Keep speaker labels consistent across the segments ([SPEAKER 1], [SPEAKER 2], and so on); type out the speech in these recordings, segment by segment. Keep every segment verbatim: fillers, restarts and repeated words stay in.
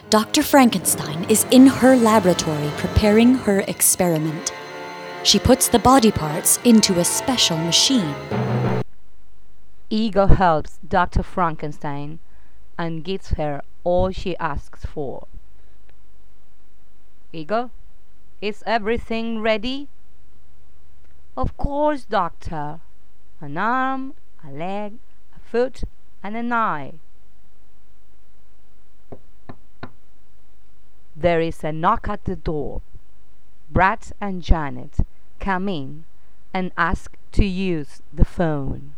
[SPEAKER 1] Doctor Frankenstein is in her laboratory preparing her experiment. She puts the body parts into a special machine.
[SPEAKER 2] Igor helps Doctor Frankenstein and gives her all she asks for. Igor, is everything ready? Of course, Doctor. An arm, a leg, a foot, and an eye. There is a knock at the door. Brad and Janet come in and ask to use the phone.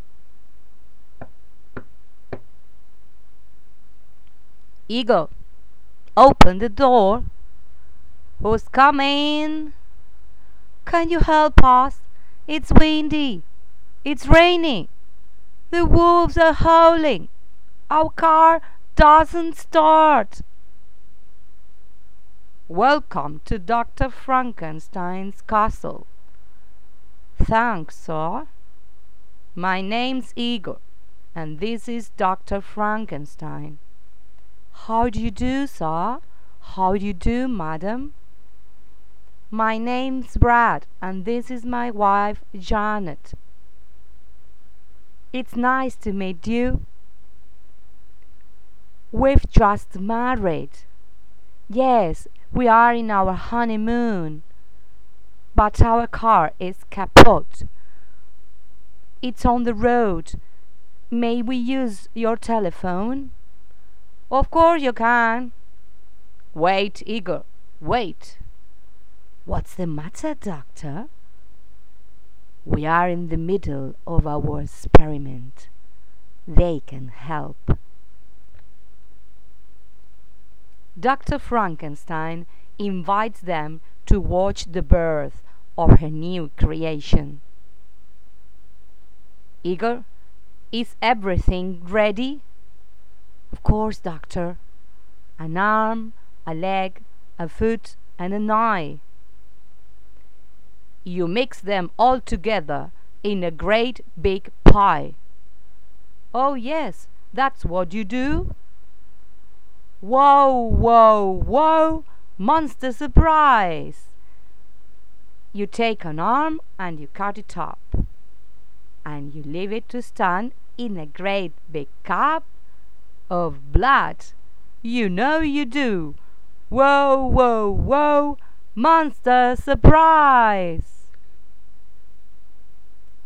[SPEAKER 2] Igor, open the door. Who's coming? Can you help us? It's windy. It's raining. The wolves are howling. Our car doesn't start. Welcome to Doctor Frankenstein's castle. Thanks, sir. My name's Igor, and this is Doctor Frankenstein. How do you do, sir? How do you do, madam? My name's Brad, and this is my wife, Janet. It's nice to meet you. We've just married. Yes, we are in our honeymoon. But our car is kaput. It's on the road. May we use your telephone? Of course you can. Wait, Igor, wait. What's the matter, Doctor? We are in the middle of our experiment. They can help. Doctor Frankenstein invites them to watch the birth of her new creation. Igor, is everything ready? Of course, Doctor. An arm, a leg, a foot, and an eye. You mix them all together in a great big pie. Oh yes, that's what you do. Whoa, whoa, whoa! Monster surprise! You take an arm and you cut it up, and you leave it to stand in a great big cup of blood. You know you do. Whoa, whoa, whoa! Monster surprise!